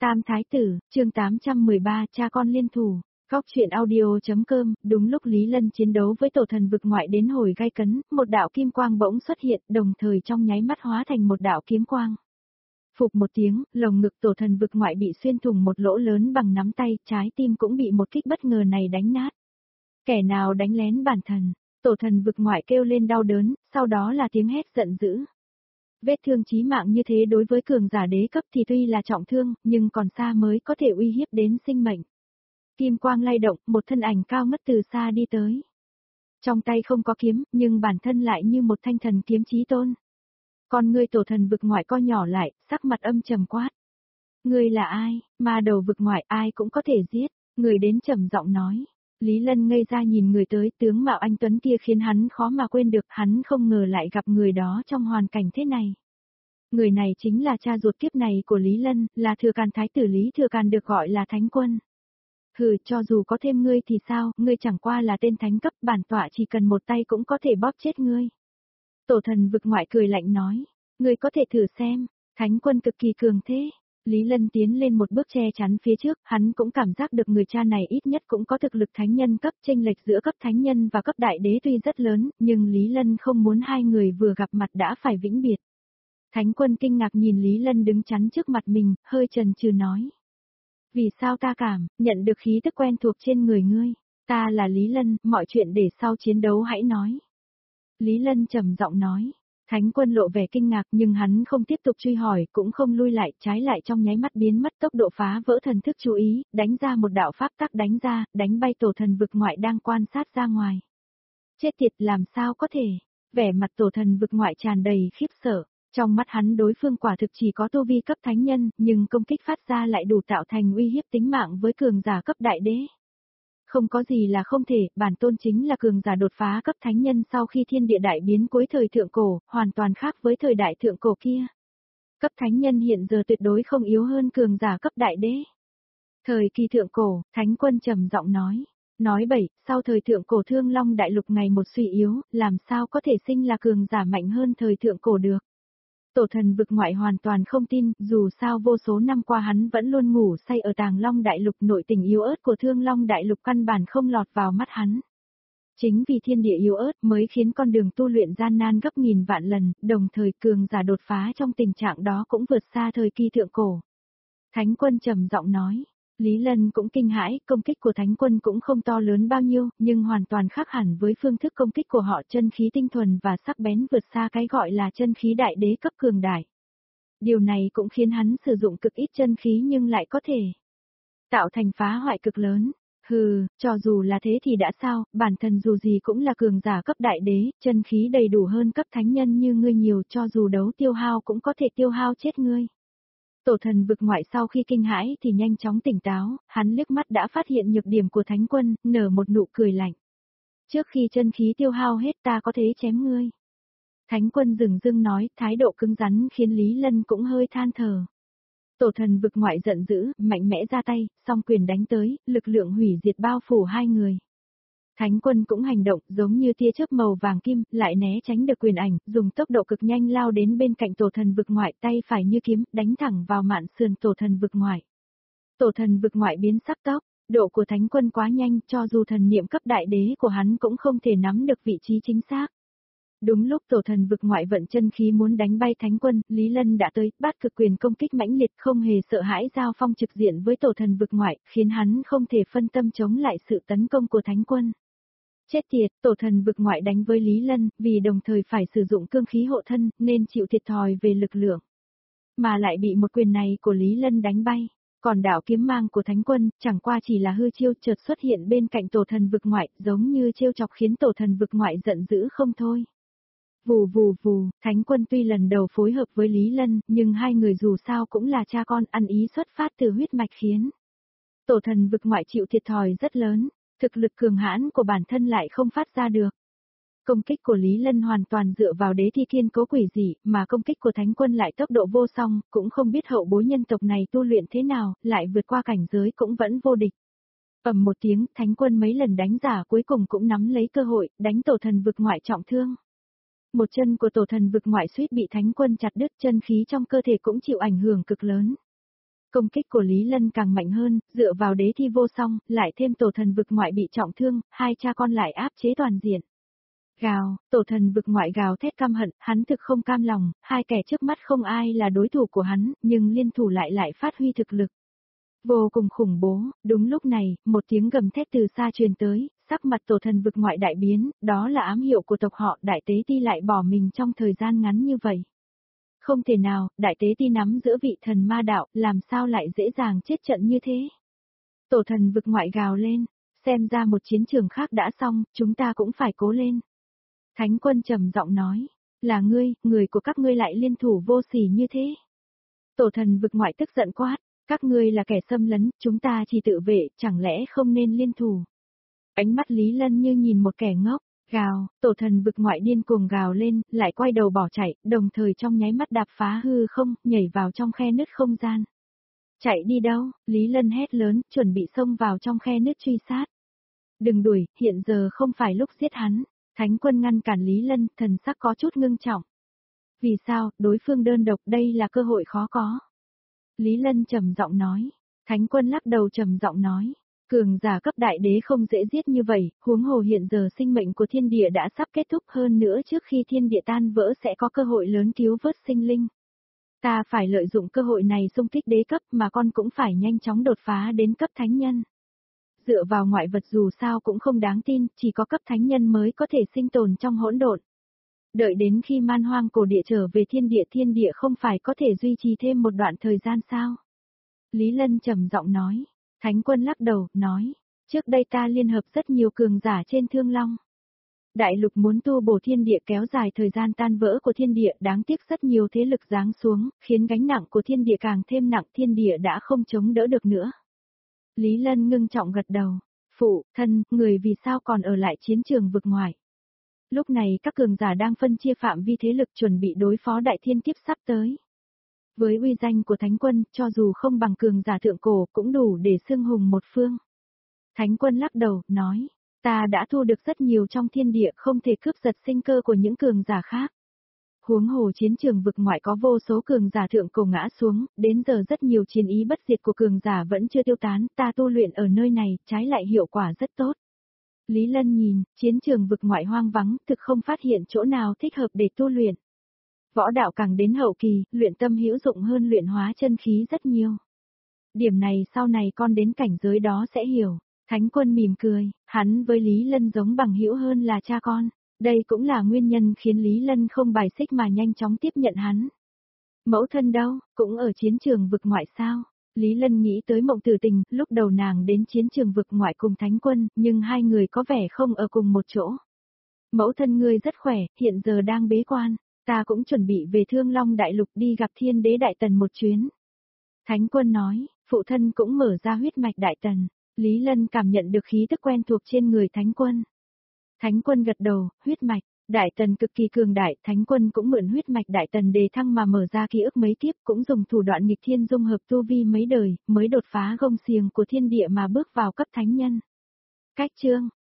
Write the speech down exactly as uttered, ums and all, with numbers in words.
Tam Thái Tử, chương tám trăm mười ba, cha con liên thủ. Góc truyện audio.com, đúng lúc Lý Lân chiến đấu với tổ thần vực ngoại đến hồi gai cấn, một đạo kim quang bỗng xuất hiện, đồng thời trong nháy mắt hóa thành một đạo kiếm quang. Phụp một tiếng, lồng ngực tổ thần vực ngoại bị xuyên thủng một lỗ lớn bằng nắm tay, trái tim cũng bị một kích bất ngờ này đánh nát. Kẻ nào đánh lén bản thần? Tổ thần vực ngoại kêu lên đau đớn, sau đó là tiếng hét giận dữ. Vết thương chí mạng như thế đối với cường giả đế cấp thì tuy là trọng thương, nhưng còn xa mới có thể uy hiếp đến sinh mệnh. Kim quang lay động, một thân ảnh cao ngất từ xa đi tới. Trong tay không có kiếm, nhưng bản thân lại như một thanh thần kiếm chí tôn. Con ngươi tổ thần vực ngoại co nhỏ lại, sắc mặt âm trầm quát. Ngươi là ai? Ma đầu vực ngoại ai cũng có thể giết. Người đến trầm giọng nói. Lý Lân ngây ra nhìn người tới, tướng mạo anh tuấn kia khiến hắn khó mà quên được, hắn không ngờ lại gặp người đó trong hoàn cảnh thế này. Người này chính là cha ruột kiếp này của Lý Lân, là Thừa Càn Thái tử Lý Thừa Càn, được gọi là Thánh Quân. Hừ, cho dù có thêm ngươi thì sao, ngươi chẳng qua là tên thánh cấp, bản tọa chỉ cần một tay cũng có thể bóp chết ngươi. Tổ thần vực ngoại cười lạnh nói, ngươi có thể thử xem, Thánh Quân cực kỳ cường thế. Lý Lân tiến lên một bước che chắn phía trước, hắn cũng cảm giác được người cha này ít nhất cũng có thực lực thánh nhân cấp, chênh lệch giữa cấp thánh nhân và cấp đại đế tuy rất lớn, nhưng Lý Lân không muốn hai người vừa gặp mặt đã phải vĩnh biệt. Thánh Quân kinh ngạc nhìn Lý Lân đứng chắn trước mặt mình, hơi chần chừ nói. Vì sao ta cảm, nhận được khí tức quen thuộc trên người ngươi, ta là Lý Lân, mọi chuyện để sau chiến đấu hãy nói. Lý Lân trầm giọng nói. Thánh Quân lộ vẻ kinh ngạc nhưng hắn không tiếp tục truy hỏi, cũng không lui lại, trái lại trong nháy mắt biến mất tốc độ phá vỡ thần thức chú ý, đánh ra một đạo pháp tắc đánh ra, đánh bay tổ thần vực ngoại đang quan sát ra ngoài. Chết tiệt, làm sao có thể? Vẻ mặt tổ thần vực ngoại tràn đầy khiếp sợ, trong mắt hắn đối phương quả thực chỉ có tu vi cấp thánh nhân, nhưng công kích phát ra lại đủ tạo thành uy hiếp tính mạng với cường giả cấp đại đế. Không có gì là không thể, bản tôn chính là cường giả đột phá cấp thánh nhân sau khi thiên địa đại biến cuối thời thượng cổ, hoàn toàn khác với thời đại thượng cổ kia. Cấp thánh nhân hiện giờ tuyệt đối không yếu hơn cường giả cấp đại đế. Thời kỳ thượng cổ, Thánh Quân trầm giọng nói, nói bậy, sau thời thượng cổ Thương Long đại lục ngày một suy yếu, làm sao có thể sinh là cường giả mạnh hơn thời thượng cổ được. Tổ thần vực ngoại hoàn toàn không tin, dù sao vô số năm qua hắn vẫn luôn ngủ say ở Tàng Long đại lục, nội tình yếu ớt của Thương Long đại lục căn bản không lọt vào mắt hắn. Chính vì thiên địa yếu ớt mới khiến con đường tu luyện gian nan gấp nghìn vạn lần, đồng thời cường giả đột phá trong tình trạng đó cũng vượt xa thời kỳ thượng cổ. Thánh Quân trầm giọng nói. Lý Lân cũng kinh hãi, công kích của Thánh Quân cũng không to lớn bao nhiêu, nhưng hoàn toàn khác hẳn với phương thức công kích của họ, chân khí tinh thuần và sắc bén vượt xa cái gọi là chân khí đại đế cấp cường đại. Điều này cũng khiến hắn sử dụng cực ít chân khí nhưng lại có thể tạo thành phá hoại cực lớn. Hừ, cho dù là thế thì đã sao, bản thân dù gì cũng là cường giả cấp đại đế, chân khí đầy đủ hơn cấp thánh nhân như ngươi nhiều, cho dù đấu tiêu hao cũng có thể tiêu hao chết ngươi. Tổ thần vực ngoại sau khi kinh hãi thì nhanh chóng tỉnh táo, hắn liếc mắt đã phát hiện nhược điểm của Thánh Quân, nở một nụ cười lạnh. Trước khi chân khí tiêu hao hết ta có thể chém ngươi. Thánh Quân dừng dưng nói, thái độ cứng rắn khiến Lý Lân cũng hơi than thở. Tổ thần vực ngoại giận dữ, mạnh mẽ ra tay, song quyền đánh tới, lực lượng hủy diệt bao phủ hai người. Thánh Quân cũng hành động, giống như tia chớp màu vàng kim, lại né tránh được quyền ảnh, dùng tốc độ cực nhanh lao đến bên cạnh tổ thần vực ngoại, tay phải như kiếm, đánh thẳng vào mạn sườn tổ thần vực ngoại. Tổ thần vực ngoại biến sắc tóc, độ của Thánh Quân quá nhanh, cho dù thần niệm cấp đại đế của hắn cũng không thể nắm được vị trí chính xác. Đúng lúc tổ thần vực ngoại vận chân khí muốn đánh bay Thánh Quân, Lý Lân đã tới, bát cực quyền công kích mãnh liệt, không hề sợ hãi giao phong trực diện với tổ thần vực ngoại, khiến hắn không thể phân tâm chống lại sự tấn công của Thánh Quân. Chết tiệt, tổ thần vực ngoại đánh với Lý Lân, vì đồng thời phải sử dụng cương khí hộ thân, nên chịu thiệt thòi về lực lượng. Mà lại bị một quyền này của Lý Lân đánh bay. Còn đạo kiếm mang của Thánh Quân, chẳng qua chỉ là hư chiêu chợt xuất hiện bên cạnh tổ thần vực ngoại, giống như trêu chọc khiến tổ thần vực ngoại giận dữ không thôi. Vù vù vù, Thánh Quân tuy lần đầu phối hợp với Lý Lân, nhưng hai người dù sao cũng là cha con, ăn ý xuất phát từ huyết mạch khiến tổ thần vực ngoại chịu thiệt thòi rất lớn. Thực lực cường hãn của bản thân lại không phát ra được. Công kích của Lý Lân hoàn toàn dựa vào đế thi kiên cố quỷ dị, mà công kích của Thánh Quân lại tốc độ vô song, cũng không biết hậu bối nhân tộc này tu luyện thế nào, lại vượt qua cảnh giới cũng vẫn vô địch. Ầm một tiếng, Thánh Quân mấy lần đánh giả cuối cùng cũng nắm lấy cơ hội, đánh tổ thần vực ngoại trọng thương. Một chân của tổ thần vực ngoại suýt bị Thánh Quân chặt đứt, chân khí trong cơ thể cũng chịu ảnh hưởng cực lớn. Công kích của Lý Lân càng mạnh hơn, dựa vào đế thi vô song, lại thêm tổ thần vực ngoại bị trọng thương, hai cha con lại áp chế toàn diện. Gào, tổ thần vực ngoại gào thét căm hận, hắn thực không cam lòng, hai kẻ trước mắt không ai là đối thủ của hắn, nhưng liên thủ lại lại phát huy thực lực. Vô cùng khủng bố, đúng lúc này, một tiếng gầm thét từ xa truyền tới, sắc mặt tổ thần vực ngoại đại biến, đó là ám hiệu của tộc họ, đại tế ti lại bỏ mình trong thời gian ngắn như vậy. Không thể nào, đại tế ti nắm giữa vị thần ma đạo, làm sao lại dễ dàng chết trận như thế. Tổ thần vực ngoại gào lên, xem ra một chiến trường khác đã xong, chúng ta cũng phải cố lên. Thánh quân trầm giọng nói, là ngươi, người của các ngươi lại liên thủ vô sỉ như thế. Tổ thần vực ngoại tức giận quát, các ngươi là kẻ xâm lấn, chúng ta chỉ tự vệ, chẳng lẽ không nên liên thủ. Ánh mắt Lý Lân như nhìn một kẻ ngốc, gào, tổ thần vực ngoại điên cuồng gào lên, lại quay đầu bỏ chạy, đồng thời trong nháy mắt đạp phá hư không, nhảy vào trong khe nứt không gian. Chạy đi đâu, Lý Lân hét lớn, chuẩn bị xông vào trong khe nứt truy sát. Đừng đuổi, hiện giờ không phải lúc giết hắn. Thánh quân ngăn cản Lý Lân, thần sắc có chút ngưng trọng. Vì sao, đối phương đơn độc đây là cơ hội khó có. Lý Lân trầm giọng nói. Thánh quân lắc đầu trầm giọng nói. Cường giả cấp đại đế không dễ giết như vậy, huống hồ hiện giờ sinh mệnh của thiên địa đã sắp kết thúc, hơn nữa trước khi thiên địa tan vỡ sẽ có cơ hội lớn cứu vớt sinh linh. Ta phải lợi dụng cơ hội này xung kích đế cấp mà con cũng phải nhanh chóng đột phá đến cấp thánh nhân. Dựa vào ngoại vật dù sao cũng không đáng tin, chỉ có cấp thánh nhân mới có thể sinh tồn trong hỗn độn. Đợi đến khi man hoang cổ địa trở về thiên địa, thiên địa không phải có thể duy trì thêm một đoạn thời gian sao? Lý Lân trầm giọng nói. Thánh quân lắc đầu, nói, trước đây ta liên hợp rất nhiều cường giả trên Thương Long. Đại lục muốn tu bổ thiên địa kéo dài thời gian tan vỡ của thiên địa, đáng tiếc rất nhiều thế lực giáng xuống, khiến gánh nặng của thiên địa càng thêm nặng, thiên địa đã không chống đỡ được nữa. Lý Lân ngưng trọng gật đầu, phụ, thân, người vì sao còn ở lại chiến trường vực ngoài. Lúc này các cường giả đang phân chia phạm vi thế lực chuẩn bị đối phó đại thiên kiếp sắp tới. Với uy danh của Thánh quân, cho dù không bằng cường giả thượng cổ cũng đủ để xưng hùng một phương. Thánh quân lắc đầu, nói, ta đã thu được rất nhiều trong thiên địa, không thể cướp giật sinh cơ của những cường giả khác. Huống hồ chiến trường vực ngoại có vô số cường giả thượng cổ ngã xuống, đến giờ rất nhiều chiến ý bất diệt của cường giả vẫn chưa tiêu tán, ta tu luyện ở nơi này, trái lại hiệu quả rất tốt. Lý Lân nhìn, chiến trường vực ngoại hoang vắng, thực không phát hiện chỗ nào thích hợp để tu luyện. Võ đạo càng đến hậu kỳ, luyện tâm hữu dụng hơn luyện hóa chân khí rất nhiều. Điểm này sau này con đến cảnh giới đó sẽ hiểu. Thánh quân mỉm cười, hắn với Lý Lân giống bằng hữu hơn là cha con. Đây cũng là nguyên nhân khiến Lý Lân không bài xích mà nhanh chóng tiếp nhận hắn. Mẫu thân đâu, cũng ở chiến trường vực ngoại sao? Lý Lân nghĩ tới Mộng Tử Tình, lúc đầu nàng đến chiến trường vực ngoại cùng Thánh quân, nhưng hai người có vẻ không ở cùng một chỗ. Mẫu thân ngươi rất khỏe, hiện giờ đang bế quan. Ta cũng chuẩn bị về Thương Long Đại Lục đi gặp Thiên Đế Đại Tần một chuyến. Thánh quân nói, phụ thân cũng mở ra huyết mạch Đại Tần. Lý Lân cảm nhận được khí tức quen thuộc trên người Thánh quân. Thánh quân gật đầu, huyết mạch, Đại Tần cực kỳ cường đại, Thánh quân cũng mượn huyết mạch Đại Tần đề thăng mà mở ra ký ức mấy kiếp, cũng dùng thủ đoạn nghịch thiên dung hợp tu vi mấy đời, mới đột phá gông xiềng của thiên địa mà bước vào cấp thánh nhân. Cách chương